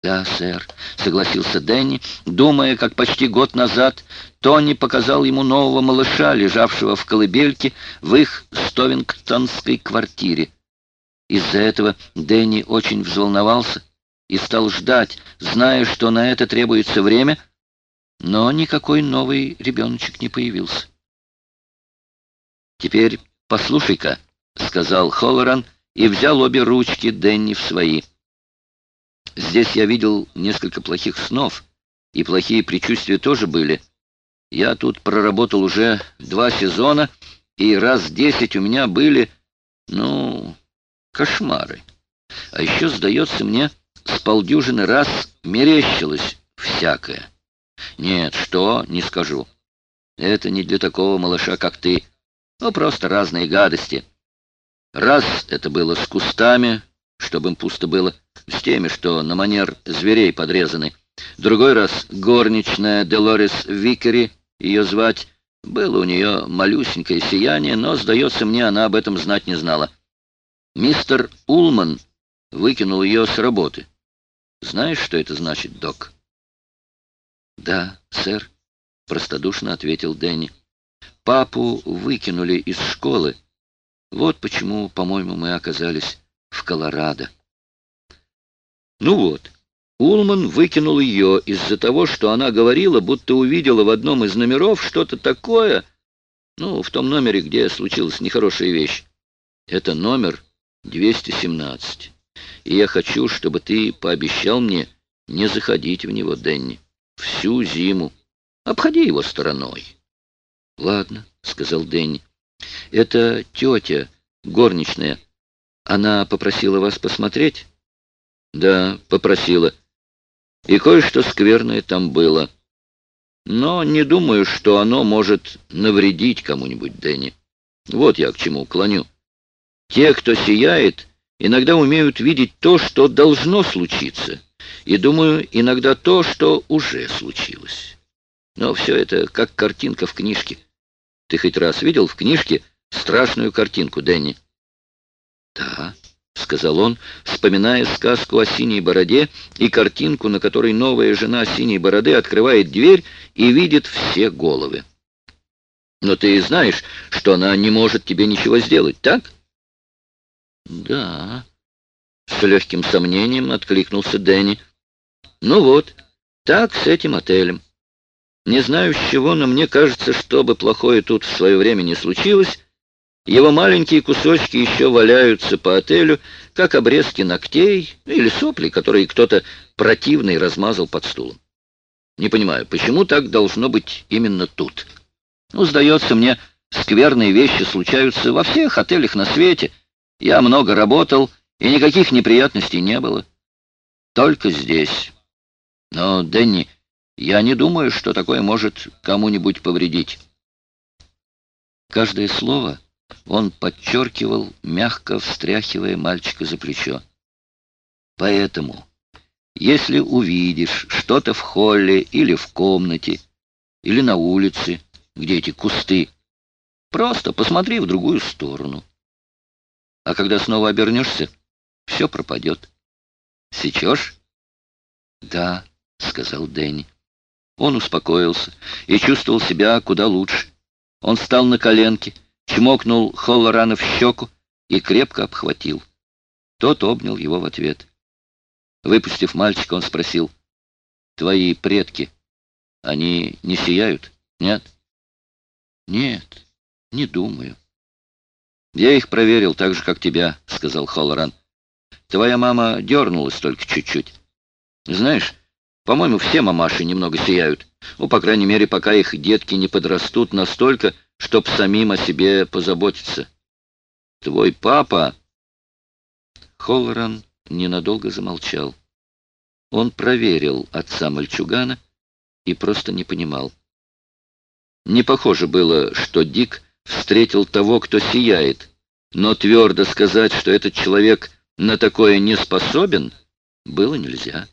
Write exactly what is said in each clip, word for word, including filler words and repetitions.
«Да, сэр», — согласился Дэнни, думая, как почти год назад Тони показал ему нового малыша, лежавшего в колыбельке в их стовингтонской квартире. Из-за этого Дэнни очень взволновался и стал ждать, зная, что на это требуется время, но никакой новый ребеночек не появился. «Теперь послушай-ка», — сказал Холлоран и взял обе ручки Дэнни в свои. «Здесь я видел несколько плохих снов, и плохие предчувствия тоже были. Я тут проработал уже два сезона, и раз десять у меня были, ну, кошмары. А еще, сдается мне, с полдюжины раз мерещилось всякое. Нет, что, не скажу. Это не для такого малыша, как ты, ну, просто разные гадости. Раз это было с кустами, чтобы им пусто было, с теми, что на манер зверей подрезаны. Другой раз горничная Делорис Викери, ее звать, было у нее малюсенькое сияние, но, сдается мне, она об этом знать не знала. Мистер Улман выкинул ее с работы. Знаешь, что это значит, док? «Да, сэр», — простодушно ответил Дэнни. «Папу выкинули из школы. Вот почему, по-моему, мы оказались в Колорадо». Ну вот, Улман выкинул ее из-за того, что она говорила, будто увидела в одном из номеров что-то такое, ну, в том номере, где случилась нехорошая вещь. Это номер двести семнадцать. И я хочу, чтобы ты пообещал мне не заходить в него, Дэнни, всю зиму. Обходи его стороной. «Ладно», — сказал Дэнни. «Это тетя, горничная. Она попросила вас посмотреть?» «Да, попросила. И кое-что скверное там было. Но не думаю, что оно может навредить кому-нибудь, Дэнни. Вот я к чему клоню. Те, кто сияет, иногда умеют видеть то, что должно случиться, и, думаю, иногда то, что уже случилось. Но все это как картинка в книжке. Ты хоть раз видел в книжке страшную картинку, Дэнни?» «Да», — сказал он, вспоминая сказку о синей бороде и картинку, на которой новая жена синей бороды открывает дверь и видит все головы. «Но ты знаешь, что она не может тебе ничего сделать, так?» «Да», — с легким сомнением откликнулся Дэнни. «Ну вот, так с этим отелем. Не знаю с чего, но мне кажется, что бы плохое тут в свое время не случилось, его маленькие кусочки еще валяются по отелю, как обрезки ногтей или сопли, которые кто-то противный размазал под стулом. Не понимаю, почему так должно быть именно тут? Ну, сдается мне, скверные вещи случаются во всех отелях на свете. Я много работал, и никаких неприятностей не было. Только здесь. Но, Дэнни, я не думаю, что такое может кому-нибудь повредить». Каждое слово он подчеркивал, мягко встряхивая мальчика за плечо. «Поэтому, если увидишь что-то в холле или в комнате, или на улице, где эти кусты, просто посмотри в другую сторону. А когда снова обернешься, все пропадет. Сечешь?» «Да», — сказал Дэнни. Он успокоился и чувствовал себя куда лучше. Он встал на коленки, чмокнул Холлорана в щеку и крепко обхватил. Тот обнял его в ответ. Выпустив мальчика, он спросил: «Твои предки, они не сияют, нет?» «Нет, не думаю». «Я их проверил так же, как тебя», — сказал Холлоран. «Твоя мама дернулась только чуть-чуть. Знаешь, по-моему, все мамаши немного сияют. Ну, по крайней мере, пока их детки не подрастут настолько, чтоб самим о себе позаботиться. Твой папа...» Холлоран ненадолго замолчал. Он проверил отца мальчугана и просто не понимал. Не похоже было, что Дик встретил того, кто сияет, но твердо сказать, что этот человек на такое не способен, было нельзя.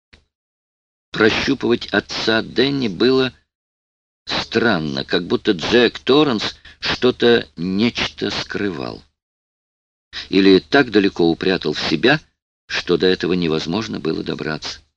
Прощупывать отца Дэнни было странно, как будто Джек Торренс что-то, нечто скрывал. Или так далеко упрятал в себя, что до этого невозможно было добраться.